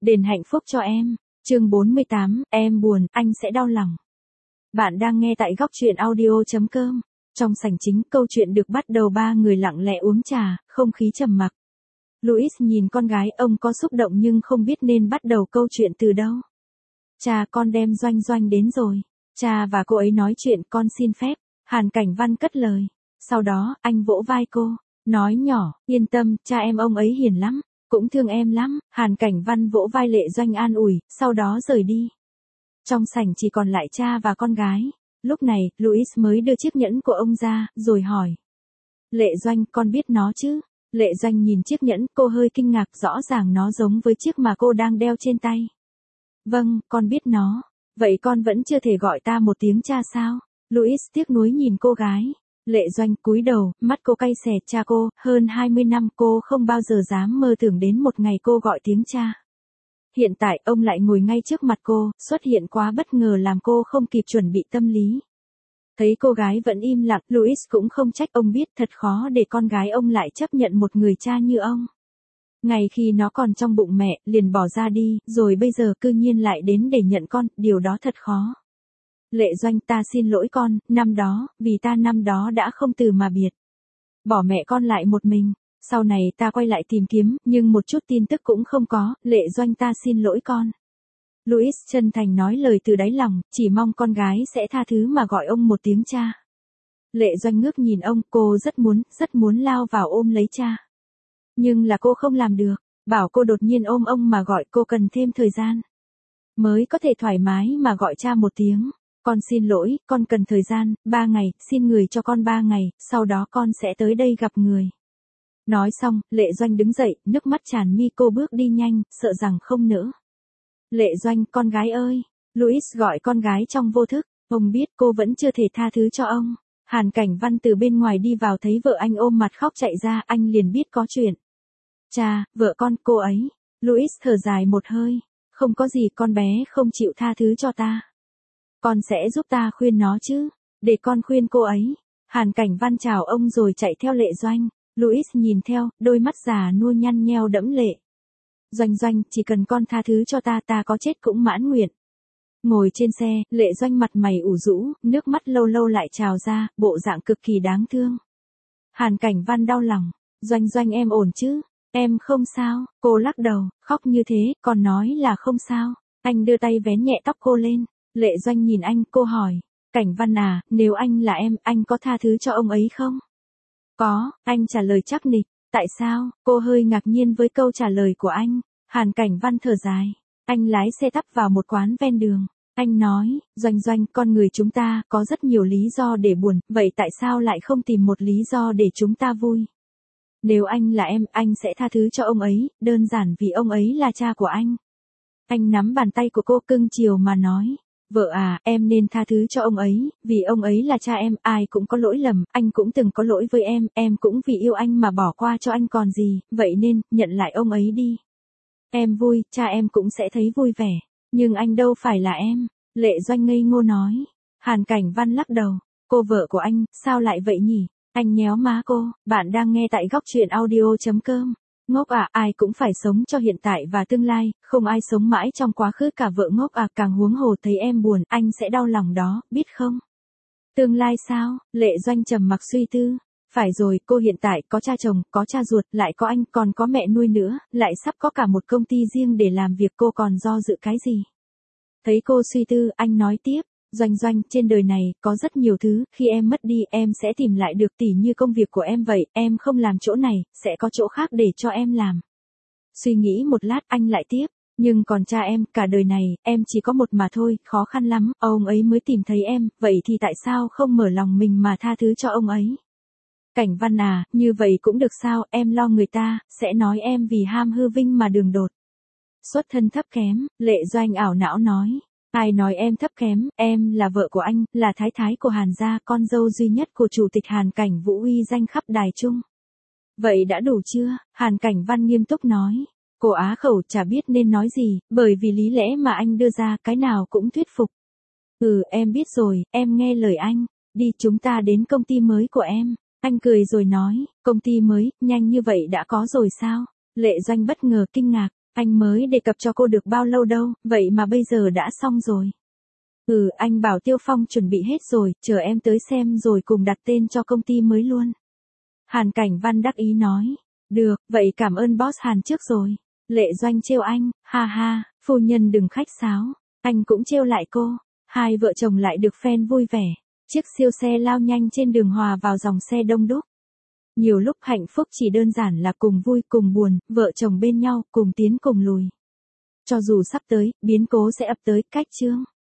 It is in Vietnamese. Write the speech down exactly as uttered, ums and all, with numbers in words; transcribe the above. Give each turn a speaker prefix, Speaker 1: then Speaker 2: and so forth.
Speaker 1: đền hạnh phúc cho em. Chương bốn mươi tám, em buồn, anh sẽ đau lòng. Bạn đang nghe tại góc truyện audio chấm com. Trong sảnh chính, câu chuyện được bắt đầu ba người lặng lẽ uống trà, không khí trầm mặc. Louis nhìn con gái, ông có xúc động nhưng không biết nên bắt đầu câu chuyện từ đâu. Cha, con đem Doanh Doanh đến rồi. Cha và cô ấy nói chuyện, con xin phép. Hàn Cảnh Văn cất lời. Sau đó, anh vỗ vai cô, nói nhỏ, yên tâm, cha em ông ấy hiền lắm, cũng thương em lắm. Hàn Cảnh Văn vỗ vai Lệ Doanh an ủi, sau đó rời đi. Trong sảnh chỉ còn lại cha và con gái. Lúc này, Louis mới đưa chiếc nhẫn của ông ra, rồi hỏi. Lệ Doanh, con biết nó chứ? Lệ Doanh nhìn chiếc nhẫn, cô hơi kinh ngạc, rõ ràng nó giống với chiếc mà cô đang đeo trên tay. Vâng, con biết nó. Vậy con vẫn chưa thể gọi ta một tiếng cha sao? Louis tiếc nuối nhìn cô gái. Lệ Doanh cúi đầu, mắt cô cay xè, cha cô, hơn hai mươi năm cô không bao giờ dám mơ tưởng đến một ngày cô gọi tiếng cha. Hiện tại ông lại ngồi ngay trước mặt cô, xuất hiện quá bất ngờ làm cô không kịp chuẩn bị tâm lý. Thấy cô gái vẫn im lặng, Louis cũng không trách, ông biết thật khó để con gái ông lại chấp nhận một người cha như ông. Ngày khi nó còn trong bụng mẹ, liền bỏ ra đi, rồi bây giờ cư nhiên lại đến để nhận con, điều đó thật khó. Lệ Doanh, ta xin lỗi con, năm đó, vì ta năm đó đã không từ mà biệt. Bỏ mẹ con lại một mình, sau này ta quay lại tìm kiếm, nhưng một chút tin tức cũng không có. Lệ Doanh, ta xin lỗi con. Louis chân thành nói lời từ đáy lòng, chỉ mong con gái sẽ tha thứ mà gọi ông một tiếng cha. Lệ Doanh ngước nhìn ông, cô rất muốn, rất muốn lao vào ôm lấy cha. Nhưng là cô không làm được, bảo cô đột nhiên ôm ông mà gọi, cô cần thêm thời gian. Mới có thể thoải mái mà gọi cha một tiếng. Con xin lỗi, con cần thời gian, ba ngày, xin người cho con ba ngày, sau đó con sẽ tới đây gặp người. Nói xong, Lệ Doanh đứng dậy, nước mắt tràn mi, cô bước đi nhanh, sợ rằng không nỡ. Lệ Doanh, con gái ơi. Louis gọi con gái trong vô thức, ông biết cô vẫn chưa thể tha thứ cho ông. Hàn Cảnh Văn từ bên ngoài đi vào thấy vợ anh ôm mặt khóc chạy ra, anh liền biết có chuyện. Cha, vợ con, cô ấy. Louis thở dài một hơi, không có gì, con bé không chịu tha thứ cho ta. Con sẽ giúp ta khuyên nó chứ, để con khuyên cô ấy. Hàn Cảnh Văn chào ông rồi chạy theo Lệ Doanh. Louis nhìn theo, đôi mắt già nua nhăn nheo đẫm lệ. Doanh Doanh, chỉ cần con tha thứ cho ta, ta có chết cũng mãn nguyện. Ngồi trên xe, Lệ Doanh mặt mày ủ rũ, nước mắt lâu lâu lại trào ra, bộ dạng cực kỳ đáng thương. Hàn Cảnh Văn đau lòng. Doanh Doanh, em ổn chứ? Em không sao. Cô lắc đầu, khóc như thế, còn nói là không sao. Anh đưa tay vén nhẹ tóc cô lên. Lệ Doanh nhìn anh, cô hỏi. Cảnh Văn à, nếu anh là em, anh có tha thứ cho ông ấy không? Có, anh trả lời chắc nịch. Tại sao? Cô hơi ngạc nhiên với câu trả lời của anh. Hàn Cảnh Văn thở dài. Anh lái xe tấp vào một quán ven đường. Anh nói, Doanh Doanh, con người chúng ta có rất nhiều lý do để buồn, vậy tại sao lại không tìm một lý do để chúng ta vui? Nếu anh là em, anh sẽ tha thứ cho ông ấy, đơn giản vì ông ấy là cha của anh. Anh nắm bàn tay của cô cưng chiều mà nói. Vợ à, em nên tha thứ cho ông ấy, vì ông ấy là cha em, ai cũng có lỗi lầm, anh cũng từng có lỗi với em, em cũng vì yêu anh mà bỏ qua cho anh còn gì, vậy nên, nhận lại ông ấy đi. Em vui, cha em cũng sẽ thấy vui vẻ, nhưng anh đâu phải là em. Lệ Doanh ngây ngô nói. Hàn Cảnh Văn lắc đầu, cô vợ của anh, sao lại vậy nhỉ? Anh nhéo má cô, bạn đang nghe tại góc truyện audio chấm com. Ngốc à, ai cũng phải sống cho hiện tại và tương lai, không ai sống mãi trong quá khứ cả, vợ ngốc à, càng huống hồ thấy em buồn, anh sẽ đau lòng đó, biết không? Tương lai sao? Lệ Doanh trầm mặc suy tư. Phải rồi, cô hiện tại có cha chồng, có cha ruột, lại có anh, còn có mẹ nuôi nữa, lại sắp có cả một công ty riêng để làm việc, cô còn do dự cái gì? Thấy cô suy tư, anh nói tiếp. Doanh Doanh, trên đời này, có rất nhiều thứ, khi em mất đi, em sẽ tìm lại được, tỉ như công việc của em vậy, em không làm chỗ này, sẽ có chỗ khác để cho em làm. Suy nghĩ một lát, anh lại tiếp, nhưng còn cha em, cả đời này, em chỉ có một mà thôi, khó khăn lắm, ông ấy mới tìm thấy em, vậy thì tại sao không mở lòng mình mà tha thứ cho ông ấy? Cảnh Văn à, như vậy cũng được sao, em lo người ta, sẽ nói em vì ham hư vinh mà đường đột. Xuất thân thấp kém, Lệ Doanh ảo não nói. Ai nói em thấp kém, em là vợ của anh, là thái thái của Hàn gia, con dâu duy nhất của chủ tịch Hàn Cảnh Vũ uy danh khắp đài trung. Vậy đã đủ chưa? Hàn Cảnh Văn nghiêm túc nói. Cô á khẩu chả biết nên nói gì, bởi vì lý lẽ mà anh đưa ra cái nào cũng thuyết phục. Ừ, em biết rồi, em nghe lời anh. Đi, chúng ta đến công ty mới của em. Anh cười rồi nói, công ty mới, nhanh như vậy đã có rồi sao? Lệ Doanh bất ngờ kinh ngạc. Anh mới đề cập cho cô được bao lâu đâu, vậy mà bây giờ đã xong rồi. Ừ, anh bảo Tiêu Phong chuẩn bị hết rồi, chờ em tới xem rồi cùng đặt tên cho công ty mới luôn. Hàn Cảnh Văn đắc ý nói. Được, vậy cảm ơn boss Hàn trước rồi. Lệ Doanh trêu anh, ha ha, phu nhân đừng khách sáo. Anh cũng trêu lại cô. Hai vợ chồng lại được fan vui vẻ. Chiếc siêu xe lao nhanh trên đường hòa vào dòng xe đông đúc. Nhiều lúc hạnh phúc chỉ đơn giản là cùng vui cùng buồn, vợ chồng bên nhau, cùng tiến cùng lùi. Cho dù sắp tới, biến cố sẽ ập tới, cách chương.